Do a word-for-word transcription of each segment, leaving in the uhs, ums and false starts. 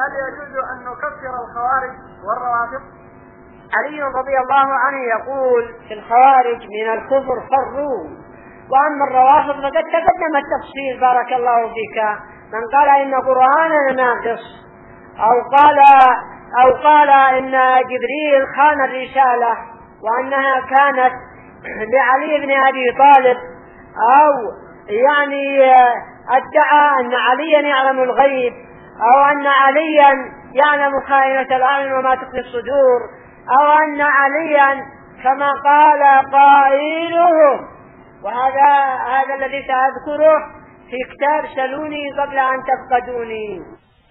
هل يجوز أن نكفر الخوارج والروافض؟ علي رضي الله عنه يقول في الخوارج من الكفر فروا، وأما الروافض فقد تقدم التفصيل بارك الله فيك. من قال إن قرآننا ناقص، أو قال أو قال إن جبريل خان الرسالة وأنها كانت لعلي بن أبي طالب، أو يعني ادعى أن عليا يعلم الغيب، أو أن عليا يعلم خائنة الأعين وما تخفي الصدور، أو أن عليا كما قال قائله، وهذا هذا الذي سأذكره في كتاب سلوني قبل أن تفقدوني.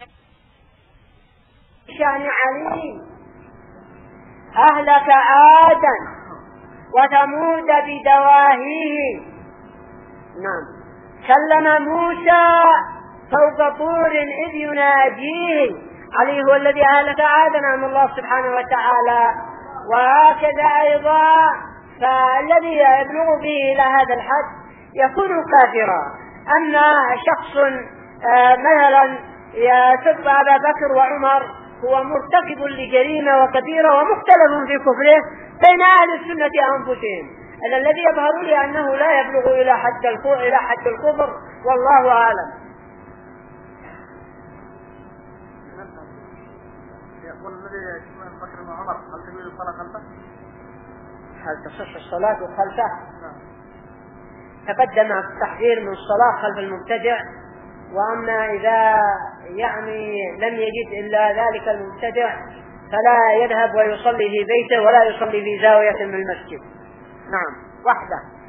شأن علي أهلك عادا وثمود بدواهيه. نعم. كلم موسى فوق طور إذ يناجيه. علي هو الذي أهلك عادا عن الله سبحانه وتعالى. وهكذا أيضا فالذي يبلغ به إلى هذا الحد يكون كافرا. أما شخص مثلا يسب أبا بكر وعمر هو مرتكب لجريمة وكبيرة ومختلف في كفره بين أهل السنة أنفسهم. هذا الذي يظهر لي أنه لا يبلغ إلى حد إلى حد الكفر، والله أعلم. يقول الذي يشبه بكر وعمر هل تجوز الصلاة خلفه؟ هل تصح الصلاة خلفه؟ تقدم التحذير من الصلاة خلف المبتدع. وأما إذا يعني لم يجد إلا ذلك المبتدع فلا يذهب ويصلي في بيته ولا يصلي في زاوية من المسجد. نعم. وحده.